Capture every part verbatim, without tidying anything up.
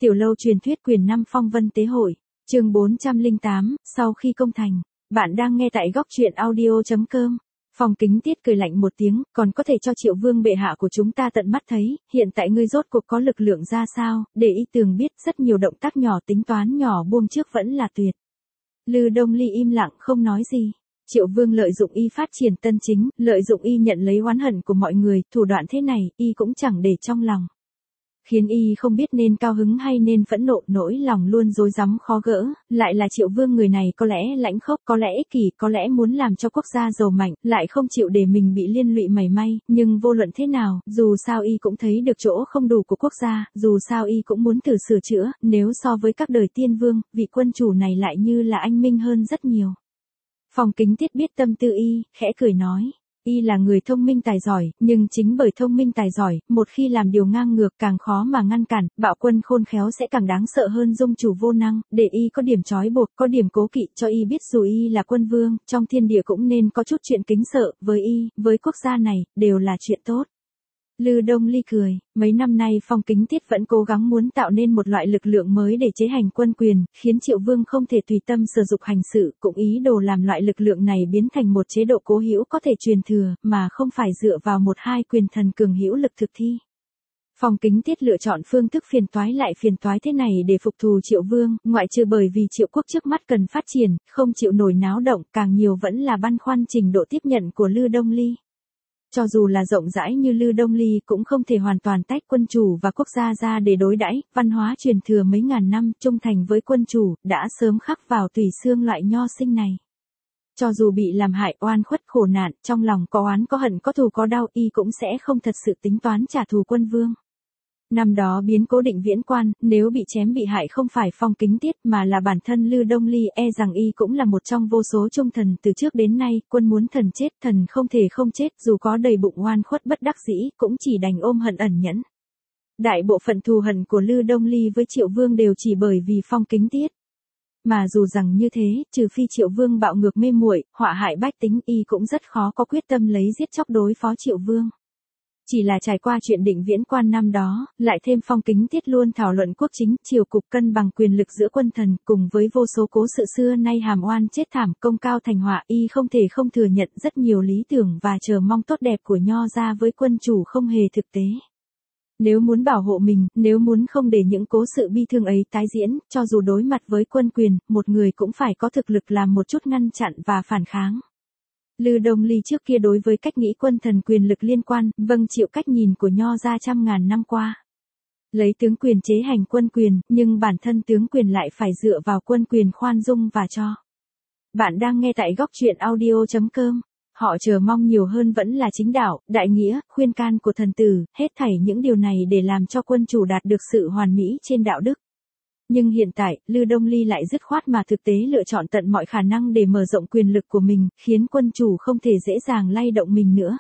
Tiểu lâu truyền thuyết quyền năm phong vân tế hội, chương bốn trăm lẻ tám, sau khi công thành. Bạn đang nghe tại góc truyện audio chấm com. Phong Kính Tiết cười lạnh một tiếng, còn có thể cho Triệu Vương bệ hạ của chúng ta tận mắt thấy, hiện tại ngươi rốt cuộc có lực lượng ra sao, để y tường biết rất nhiều động tác nhỏ tính toán nhỏ buông trước vẫn là tuyệt. Lư Đông Ly im lặng không nói gì. Triệu Vương lợi dụng y phát triển tân chính, lợi dụng y nhận lấy oán hận của mọi người, thủ đoạn thế này, y cũng chẳng để trong lòng. Khiến y không biết nên cao hứng hay nên phẫn nộ, nỗi lòng luôn rối rắm khó gỡ, lại là Triệu Vương người này có lẽ lãnh khốc, có lẽ ích kỷ, có lẽ muốn làm cho quốc gia giàu mạnh, lại không chịu để mình bị liên lụy mảy may, nhưng vô luận thế nào, dù sao y cũng thấy được chỗ không đủ của quốc gia, dù sao y cũng muốn thử sửa chữa, nếu so với các đời tiên vương, vị quân chủ này lại như là anh minh hơn rất nhiều. Phong Kính Tiết biết tâm tư y, khẽ cười nói. Y là người thông minh tài giỏi, nhưng chính bởi thông minh tài giỏi, một khi làm điều ngang ngược càng khó mà ngăn cản, bạo quân khôn khéo sẽ càng đáng sợ hơn dung chủ vô năng, để y có điểm trói buộc, có điểm cố kỵ cho y biết dù y là quân vương, trong thiên địa cũng nên có chút chuyện kính sợ, với y, với quốc gia này, đều là chuyện tốt. Lư Đông Ly cười, mấy năm nay Phong Kính Tiết vẫn cố gắng muốn tạo nên một loại lực lượng mới để chế hành quân quyền, khiến Triệu Vương không thể tùy tâm sử dụng hành sự, cũng ý đồ làm loại lực lượng này biến thành một chế độ cố hữu có thể truyền thừa, mà không phải dựa vào một hai quyền thần cường hữu lực thực thi. Phong Kính Tiết lựa chọn phương thức phiền toái lại phiền toái thế này để phục thù Triệu Vương, ngoại trừ bởi vì Triệu quốc trước mắt cần phát triển, không chịu nổi náo động, càng nhiều vẫn là băn khoăn trình độ tiếp nhận của Lư Đông Ly. Cho dù là rộng rãi như Lư Đông Ly cũng không thể hoàn toàn tách quân chủ và quốc gia ra để đối đãi, văn hóa truyền thừa mấy ngàn năm, trung thành với quân chủ, đã sớm khắc vào tủy xương loại nho sinh này. Cho dù bị làm hại oan khuất khổ nạn, trong lòng có oán có hận có thù có đau, y cũng sẽ không thật sự tính toán trả thù quân vương. Năm đó biến cố Định Viễn Quan, nếu bị chém bị hại không phải Phong Kính Tiết mà là bản thân Lư Đông Ly, e rằng y cũng là một trong vô số trung thần từ trước đến nay, quân muốn thần chết, thần không thể không chết, dù có đầy bụng oan khuất bất đắc dĩ, cũng chỉ đành ôm hận ẩn nhẫn. Đại bộ phận thù hận của Lư Đông Ly với Triệu Vương đều chỉ bởi vì Phong Kính Tiết. Mà dù rằng như thế, trừ phi Triệu Vương bạo ngược mê muội, họa hại bách tính, y cũng rất khó có quyết tâm lấy giết chóc đối phó Triệu Vương. Chỉ là trải qua chuyện Định Viễn Quan năm đó, lại thêm Phong Kính Tiết luôn thảo luận quốc chính, triều cục cân bằng quyền lực giữa quân thần, cùng với vô số cố sự xưa nay hàm oan chết thảm, công cao thành họa, y không thể không thừa nhận rất nhiều lý tưởng và chờ mong tốt đẹp của nho gia với quân chủ không hề thực tế. Nếu muốn bảo hộ mình, nếu muốn không để những cố sự bi thương ấy tái diễn, cho dù đối mặt với quân quyền, một người cũng phải có thực lực làm một chút ngăn chặn và phản kháng. Lư Đông Ly trước kia đối với cách nghĩ quân thần quyền lực liên quan, vâng chịu cách nhìn của nho gia trăm ngàn năm qua. Lấy tướng quyền chế hành quân quyền, nhưng bản thân tướng quyền lại phải dựa vào quân quyền khoan dung và cho. Bạn đang nghe tại góc truyện audio chấm com. Họ chờ mong nhiều hơn vẫn là chính đạo, đại nghĩa, khuyên can của thần tử, hết thảy những điều này để làm cho quân chủ đạt được sự hoàn mỹ trên đạo đức. Nhưng hiện tại, Lư Đông Ly lại dứt khoát mà thực tế lựa chọn tận mọi khả năng để mở rộng quyền lực của mình, khiến quân chủ không thể dễ dàng lay động mình nữa.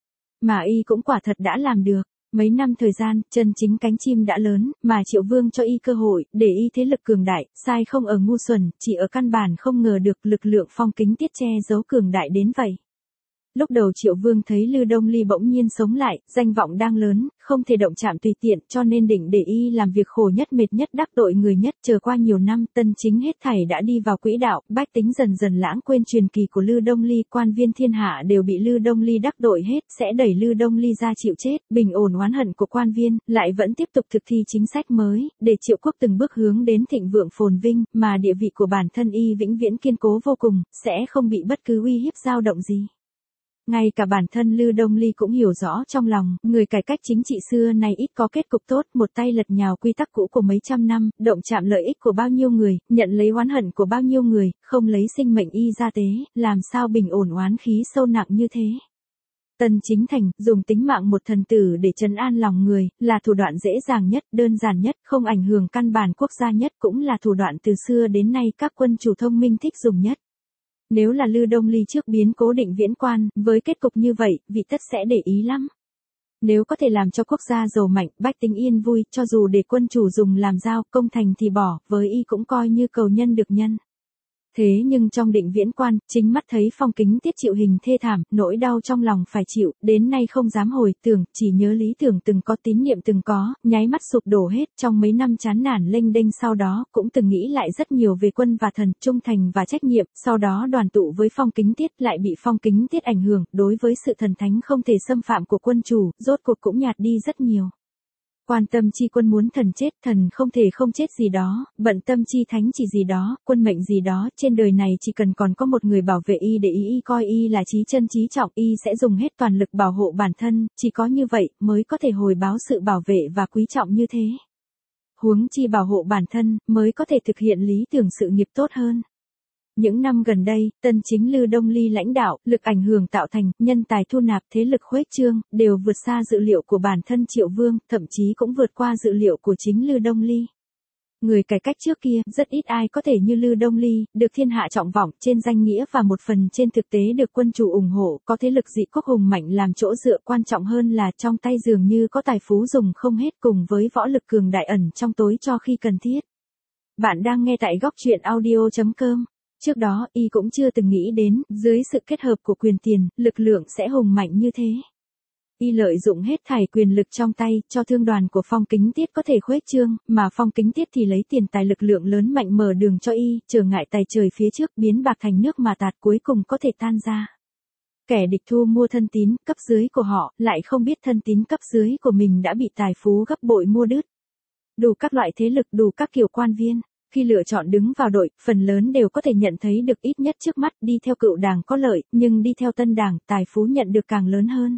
Mà y cũng quả thật đã làm được. Mấy năm thời gian, chân chính cánh chim đã lớn, mà Triệu Vương cho y cơ hội, để y thế lực cường đại, sai không ở ngu xuẩn, chỉ ở căn bản không ngờ được lực lượng Phong Kính Tiết che giấu cường đại đến vậy. Lúc đầu Triệu Vương thấy Lư Đông Ly bỗng nhiên sống lại, danh vọng đang lớn, không thể động chạm tùy tiện, cho nên định để y làm việc khổ nhất mệt nhất đắc tội người nhất. Chờ qua nhiều năm, tân chính hết thảy đã đi vào quỹ đạo, bách tính dần dần lãng quên truyền kỳ của Lư Đông Ly, quan viên thiên hạ đều bị Lư Đông Ly đắc tội hết, sẽ đẩy Lư Đông Ly ra chịu chết, bình ổn oán hận của quan viên, lại vẫn tiếp tục thực thi chính sách mới, để Triệu quốc từng bước hướng đến thịnh vượng phồn vinh, mà địa vị của bản thân y vĩnh viễn kiên cố vô cùng, sẽ không bị bất cứ uy hiếp dao động gì. Ngay cả bản thân Lư Đông Ly cũng hiểu rõ trong lòng, người cải cách chính trị xưa này ít có kết cục tốt, một tay lật nhào quy tắc cũ của mấy trăm năm, động chạm lợi ích của bao nhiêu người, nhận lấy oán hận của bao nhiêu người, không lấy sinh mệnh y ra tế, làm sao bình ổn oán khí sâu nặng như thế. Tân chính thành, dùng tính mạng một thần tử để trấn an lòng người, là thủ đoạn dễ dàng nhất, đơn giản nhất, không ảnh hưởng căn bản quốc gia nhất, cũng là thủ đoạn từ xưa đến nay các quân chủ thông minh thích dùng nhất. Nếu là Lư Đông Ly trước biến cố Định Viễn Quan, với kết cục như vậy, vị tất sẽ để ý lắm. Nếu có thể làm cho quốc gia giàu mạnh, bách tính yên vui, cho dù để quân chủ dùng làm dao, công thành thì bỏ, với y cũng coi như cầu nhân được nhân. Thế nhưng trong Định Viễn Quan, chính mắt thấy Phong Kính Tiết chịu hình thê thảm, nỗi đau trong lòng phải chịu, đến nay không dám hồi tưởng, chỉ nhớ lý tưởng từng có, tín niệm từng có, nháy mắt sụp đổ hết, trong mấy năm chán nản lênh đênh sau đó, cũng từng nghĩ lại rất nhiều về quân và thần, trung thành và trách nhiệm, sau đó đoàn tụ với Phong Kính Tiết lại bị Phong Kính Tiết ảnh hưởng, đối với sự thần thánh không thể xâm phạm của quân chủ, rốt cuộc cũng nhạt đi rất nhiều. Quan tâm chi quân muốn thần chết, thần không thể không chết gì đó, bận tâm chi thánh chỉ gì đó, quân mệnh gì đó, trên đời này chỉ cần còn có một người bảo vệ y để y y coi y là chí chân chí trọng, y sẽ dùng hết toàn lực bảo hộ bản thân, chỉ có như vậy mới có thể hồi báo sự bảo vệ và quý trọng như thế. Huống chi bảo hộ bản thân mới có thể thực hiện lý tưởng sự nghiệp tốt hơn. Những năm gần đây, Tân Chính Lư Đông Ly lãnh đạo, lực ảnh hưởng tạo thành, nhân tài thu nạp, thế lực khuếch trương, đều vượt xa dự liệu của bản thân Triệu Vương, thậm chí cũng vượt qua dự liệu của chính Lư Đông Ly. Người cải cách trước kia, rất ít ai có thể như Lư Đông Ly, được thiên hạ trọng vọng, trên danh nghĩa và một phần trên thực tế được quân chủ ủng hộ, có thế lực dị quốc hùng mạnh làm chỗ dựa, quan trọng hơn là trong tay dường như có tài phú dùng không hết, cùng với võ lực cường đại ẩn trong tối cho khi cần thiết. Bạn đang nghe tại góc truyện audio chấm com. Trước đó, y cũng chưa từng nghĩ đến, dưới sự kết hợp của quyền tiền, lực lượng sẽ hùng mạnh như thế. Y lợi dụng hết thảy quyền lực trong tay, cho thương đoàn của Phong Kính Tiết có thể khuếch trương, mà Phong Kính Tiết thì lấy tiền tài lực lượng lớn mạnh mở đường cho y, trở ngại tài trời phía trước, biến bạc thành nước mà tạt cuối cùng có thể tan ra. Kẻ địch thu mua thân tín, cấp dưới của họ, lại không biết thân tín cấp dưới của mình đã bị tài phú gấp bội mua đứt. Đủ các loại thế lực, đủ các kiểu quan viên. Khi lựa chọn đứng vào đội, phần lớn đều có thể nhận thấy được ít nhất trước mắt đi theo cựu đảng có lợi, nhưng đi theo tân đảng, tài phú nhận được càng lớn hơn.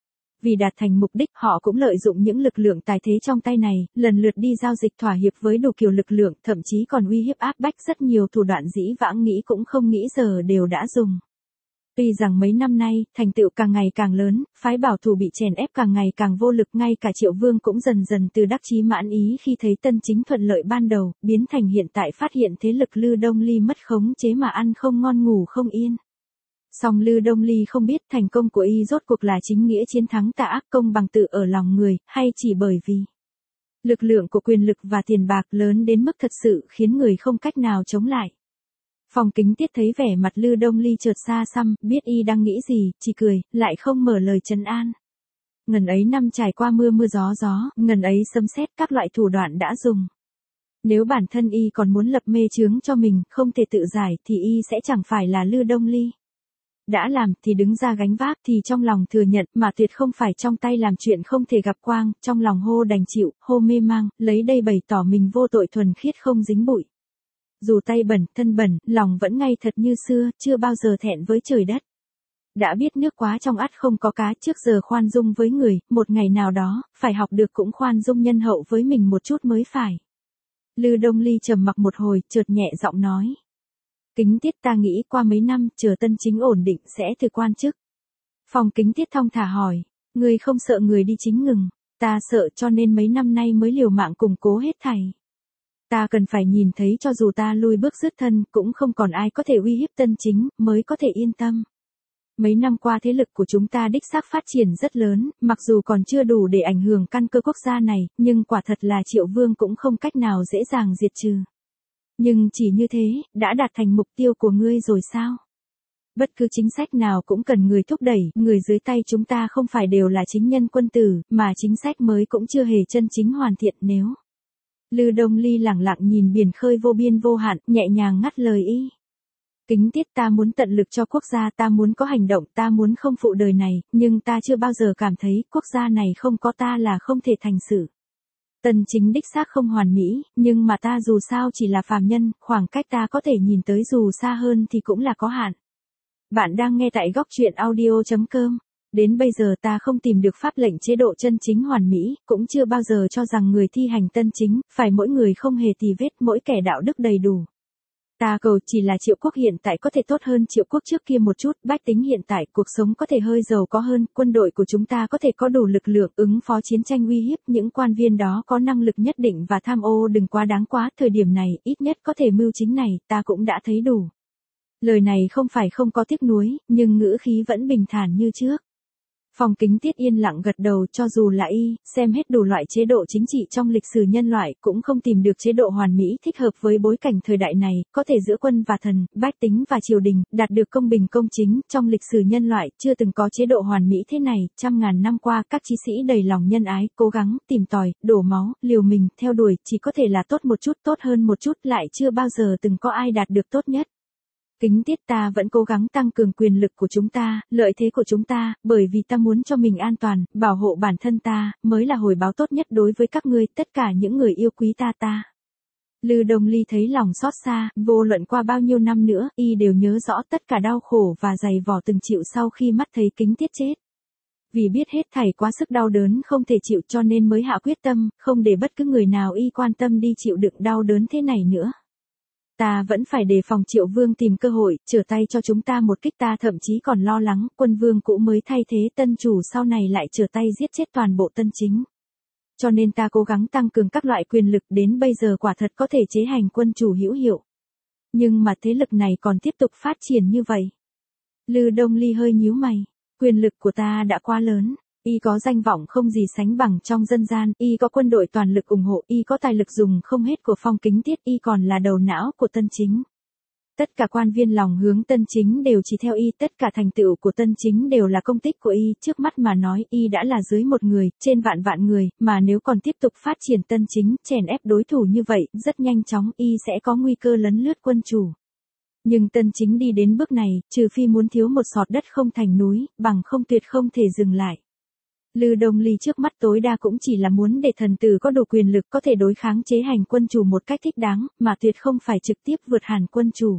Vì đạt thành mục đích, họ cũng lợi dụng những lực lượng tài thế trong tay này, lần lượt đi giao dịch thỏa hiệp với đủ kiểu lực lượng, thậm chí còn uy hiếp áp bách, rất nhiều thủ đoạn dĩ vãng nghĩ cũng không nghĩ giờ đều đã dùng. Tuy rằng mấy năm nay, thành tựu càng ngày càng lớn, phái bảo thủ bị chèn ép càng ngày càng vô lực, ngay cả Triệu Vương cũng dần dần từ đắc chí mãn ý khi thấy Tân Chính thuận lợi ban đầu, biến thành hiện tại phát hiện thế lực Lư Đông Ly mất khống chế mà ăn không ngon ngủ không yên. Song Lư Đông Ly không biết thành công của y rốt cuộc là chính nghĩa chiến thắng tà ác, công bằng tự ở lòng người, hay chỉ bởi vì lực lượng của quyền lực và tiền bạc lớn đến mức thật sự khiến người không cách nào chống lại. Phong Kính Tiết thấy vẻ mặt Lư Đông Ly chợt xa xăm, biết y đang nghĩ gì, chỉ cười, lại không mở lời trấn an. Ngần ấy năm trải qua mưa mưa gió gió, ngần ấy sấm sét, các loại thủ đoạn đã dùng. Nếu bản thân y còn muốn lập mê chướng cho mình, không thể tự giải, thì y sẽ chẳng phải là Lư Đông Ly. Đã làm thì đứng ra gánh vác, thì trong lòng thừa nhận, mà tuyệt không phải trong tay làm chuyện không thể gặp quang, trong lòng hô đành chịu, hô mê mang, lấy đây bày tỏ mình vô tội thuần khiết không dính bụi. Dù tay bẩn, thân bẩn, lòng vẫn ngay thật như xưa, chưa bao giờ thẹn với trời đất. Đã biết nước quá trong ắt không có cá, trước giờ khoan dung với người, một ngày nào đó, phải học được cũng khoan dung nhân hậu với mình một chút mới phải. Lư Đông Ly trầm mặc một hồi, chợt nhẹ giọng nói. Kính Tiết, ta nghĩ qua mấy năm, chờ Tân Chính ổn định sẽ từ quan chức. Phong Kính Tiết thong thả hỏi, người không sợ người đi chính ngừng, ta sợ cho nên mấy năm nay mới liều mạng củng cố hết thảy. Ta cần phải nhìn thấy cho dù ta lui bước dứt thân, cũng không còn ai có thể uy hiếp Tân Chính, mới có thể yên tâm. Mấy năm qua thế lực của chúng ta đích xác phát triển rất lớn, mặc dù còn chưa đủ để ảnh hưởng căn cơ quốc gia này, nhưng quả thật là Triệu Vương cũng không cách nào dễ dàng diệt trừ. Nhưng chỉ như thế, đã đạt thành mục tiêu của ngươi rồi sao? Bất cứ chính sách nào cũng cần người thúc đẩy, người dưới tay chúng ta không phải đều là chính nhân quân tử, mà chính sách mới cũng chưa hề chân chính hoàn thiện nếu. Lư Đông Ly lẳng lặng nhìn biển khơi vô biên vô hạn, nhẹ nhàng ngắt lời y. Kính Tiết, ta muốn tận lực cho quốc gia, ta muốn có hành động, ta muốn không phụ đời này, nhưng ta chưa bao giờ cảm thấy quốc gia này không có ta là không thể thành sự. Tân Chính đích xác không hoàn mỹ, nhưng mà ta dù sao chỉ là phàm nhân, khoảng cách ta có thể nhìn tới dù xa hơn thì cũng là có hạn. Bạn đang nghe tại góc truyện audio chấm com. Đến bây giờ ta không tìm được pháp lệnh chế độ chân chính hoàn mỹ, cũng chưa bao giờ cho rằng người thi hành tân chính, phải mỗi người không hề tì vết, mỗi kẻ đạo đức đầy đủ. Ta cầu chỉ là Triệu Quốc hiện tại có thể tốt hơn Triệu Quốc trước kia một chút, bách tính hiện tại cuộc sống có thể hơi giàu có hơn, quân đội của chúng ta có thể có đủ lực lượng ứng phó chiến tranh uy hiếp, những quan viên đó có năng lực nhất định và tham ô đừng quá đáng quá, thời điểm này, ít nhất có thể mưu chính này, ta cũng đã thấy đủ. Lời này không phải không có tiếc nuối, nhưng ngữ khí vẫn bình thản như trước. Phong Kính Tiết yên lặng gật đầu, cho dù là y, xem hết đủ loại chế độ chính trị trong lịch sử nhân loại, cũng không tìm được chế độ hoàn mỹ thích hợp với bối cảnh thời đại này, có thể giữa quân và thần, bách tính và triều đình, đạt được công bình công chính, trong lịch sử nhân loại, chưa từng có chế độ hoàn mỹ thế này, trăm ngàn năm qua, các chí sĩ đầy lòng nhân ái, cố gắng, tìm tòi, đổ máu, liều mình, theo đuổi, chỉ có thể là tốt một chút, tốt hơn một chút, lại chưa bao giờ từng có ai đạt được tốt nhất. Kính Tiết, ta vẫn cố gắng tăng cường quyền lực của chúng ta, lợi thế của chúng ta, bởi vì ta muốn cho mình an toàn, bảo hộ bản thân ta, mới là hồi báo tốt nhất đối với các ngươi, tất cả những người yêu quý ta ta. Lư Đông Ly thấy lòng xót xa, vô luận qua bao nhiêu năm nữa, y đều nhớ rõ tất cả đau khổ và dày vò từng chịu sau khi mắt thấy Kính Tiết chết. Vì biết hết thảy quá sức đau đớn không thể chịu cho nên mới hạ quyết tâm, không để bất cứ người nào y quan tâm đi chịu đựng đau đớn thế này nữa. Ta vẫn phải đề phòng Triệu Vương tìm cơ hội, trở tay cho chúng ta một kích, ta thậm chí còn lo lắng, quân vương cũ mới thay thế tân chủ sau này lại trở tay giết chết toàn bộ tân chính. Cho nên ta cố gắng tăng cường các loại quyền lực, đến bây giờ quả thật có thể chế hành quân chủ hữu hiệu. Nhưng mà thế lực này còn tiếp tục phát triển như vậy. Lư Đông Ly hơi nhíu mày, quyền lực của ta đã quá lớn. Y có danh vọng không gì sánh bằng trong dân gian, y có quân đội toàn lực ủng hộ, y có tài lực dùng không hết của Phong Kính Tiết, y còn là đầu não của tân chính. Tất cả quan viên lòng hướng tân chính đều chỉ theo y, tất cả thành tựu của tân chính đều là công tích của y, trước mắt mà nói y đã là dưới một người, trên vạn vạn người, mà nếu còn tiếp tục phát triển tân chính, chèn ép đối thủ như vậy, rất nhanh chóng y sẽ có nguy cơ lấn lướt quân chủ. Nhưng tân chính đi đến bước này, trừ phi muốn thiếu một sọt đất không thành núi, bằng không tuyệt không thể dừng lại. Lư Đông Ly trước mắt tối đa cũng chỉ là muốn để thần tử có đủ quyền lực có thể đối kháng chế hành quân chủ một cách thích đáng, mà tuyệt không phải trực tiếp vượt hẳn quân chủ.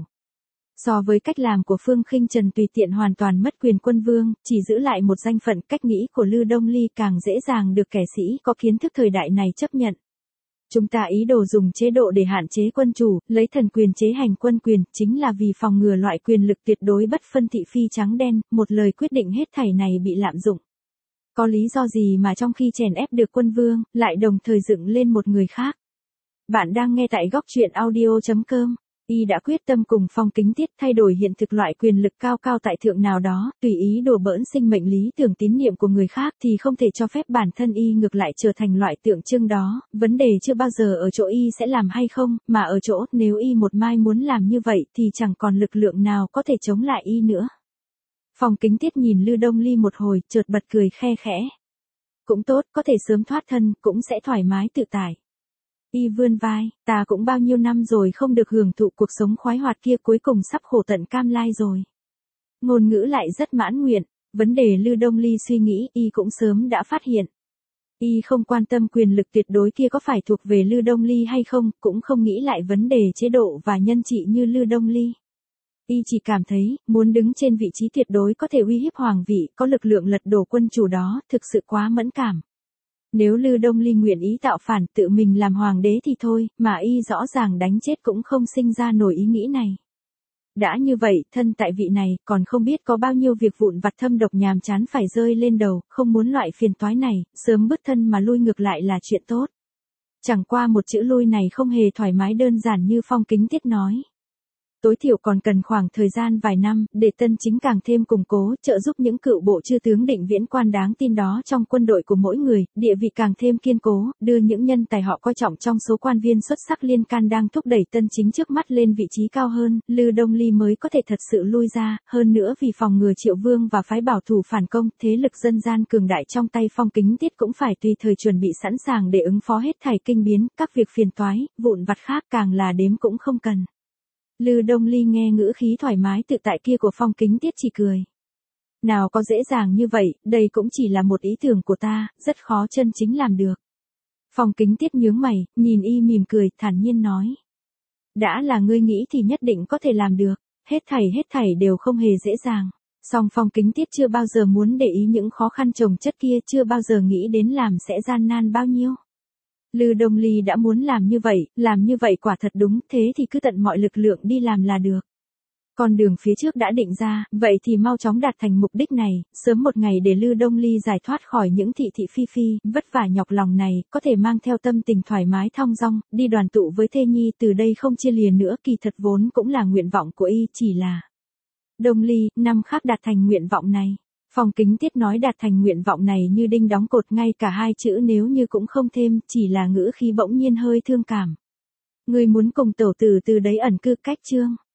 So với cách làm của Phương Khinh Trần tùy tiện hoàn toàn mất quyền quân vương, chỉ giữ lại một danh phận, cách nghĩ của Lư Đông Ly càng dễ dàng được kẻ sĩ có kiến thức thời đại này chấp nhận. Chúng ta ý đồ dùng chế độ để hạn chế quân chủ, lấy thần quyền chế hành quân quyền, chính là vì phòng ngừa loại quyền lực tuyệt đối bất phân thị phi trắng đen, một lời quyết định hết thảy này bị lạm dụng. Có lý do gì mà trong khi chèn ép được quân vương, lại đồng thời dựng lên một người khác? Bạn đang nghe tại góc truyện audio chấm com. Y đã quyết tâm cùng Phong Kính Tiết thay đổi hiện thực loại quyền lực cao cao tại thượng nào đó, tùy ý đùa bỡn sinh mệnh lý tưởng tín niệm của người khác thì không thể cho phép bản thân y ngược lại trở thành loại tượng trưng đó, vấn đề chưa bao giờ ở chỗ y sẽ làm hay không, mà ở chỗ nếu y một mai muốn làm như vậy thì chẳng còn lực lượng nào có thể chống lại y nữa. Phong Kính Tiết nhìn Lư Đông Ly một hồi, chợt bật cười khe khẽ. Cũng tốt, có thể sớm thoát thân, cũng sẽ thoải mái tự tại. Y vươn vai, ta cũng bao nhiêu năm rồi không được hưởng thụ cuộc sống khoái hoạt kia, cuối cùng sắp khổ tận cam lai rồi. Ngôn ngữ lại rất mãn nguyện, vấn đề Lư Đông Ly suy nghĩ y cũng sớm đã phát hiện. Y không quan tâm quyền lực tuyệt đối kia có phải thuộc về Lư Đông Ly hay không, cũng không nghĩ lại vấn đề chế độ và nhân trị như Lư Đông Ly. Y chỉ cảm thấy, muốn đứng trên vị trí tuyệt đối có thể uy hiếp hoàng vị, có lực lượng lật đổ quân chủ đó, thực sự quá mẫn cảm. Nếu Lư Đông Ly nguyện ý tạo phản tự mình làm hoàng đế thì thôi, mà y rõ ràng đánh chết cũng không sinh ra nổi ý nghĩ này. Đã như vậy, thân tại vị này, còn không biết có bao nhiêu việc vụn vặt thâm độc nhàm chán phải rơi lên đầu, không muốn loại phiền toái này, sớm bứt thân mà lui ngược lại là chuyện tốt. Chẳng qua một chữ lui này không hề thoải mái đơn giản như Phong Kính Tiết nói. Tối thiểu còn cần khoảng thời gian vài năm, để tân chính càng thêm củng cố, trợ giúp những cựu bộ chư tướng định viễn quan đáng tin đó trong quân đội của mỗi người, địa vị càng thêm kiên cố, đưa những nhân tài họ coi trọng trong số quan viên xuất sắc liên can đang thúc đẩy tân chính trước mắt lên vị trí cao hơn, Lư Đông Ly mới có thể thật sự lui ra, hơn nữa vì phòng ngừa Triệu Vương và phái bảo thủ phản công, thế lực dân gian cường đại trong tay Phong Kính Tiết cũng phải tùy thời chuẩn bị sẵn sàng để ứng phó hết thảy kinh biến, các việc phiền toái, vụn vặt khác càng là đếm cũng không cần. Lư Đông Ly nghe ngữ khí thoải mái tự tại kia của Phong Kính Tiết chỉ cười. Nào có dễ dàng như vậy, đây cũng chỉ là một ý tưởng của ta, rất khó chân chính làm được. Phong Kính Tiết nhướng mày, nhìn y mỉm cười, thản nhiên nói. Đã là ngươi nghĩ thì nhất định có thể làm được, hết thảy hết thảy đều không hề dễ dàng. Song Phong Kính Tiết chưa bao giờ muốn để ý những khó khăn chồng chất kia, chưa bao giờ nghĩ đến làm sẽ gian nan bao nhiêu. Lư Đông Ly đã muốn làm như vậy, làm như vậy quả thật đúng, thế thì cứ tận mọi lực lượng đi làm là được. Con đường phía trước đã định ra, vậy thì mau chóng đạt thành mục đích này, sớm một ngày để Lư Đông Ly giải thoát khỏi những thị thị phi phi, vất vả nhọc lòng này, có thể mang theo tâm tình thoải mái thong dong, đi đoàn tụ với thê nhi từ đây không chia lìa nữa, kỳ thật vốn cũng là nguyện vọng của y, chỉ là Đông Ly, năm khác đạt thành nguyện vọng này. Phong Kính Tiết nói đạt thành nguyện vọng này như đinh đóng cột, ngay cả hai chữ nếu như cũng không thêm, chỉ là ngữ khí bỗng nhiên hơi thương cảm. Ngươi muốn cùng tẩu tử từ đấy ẩn cư cách Trương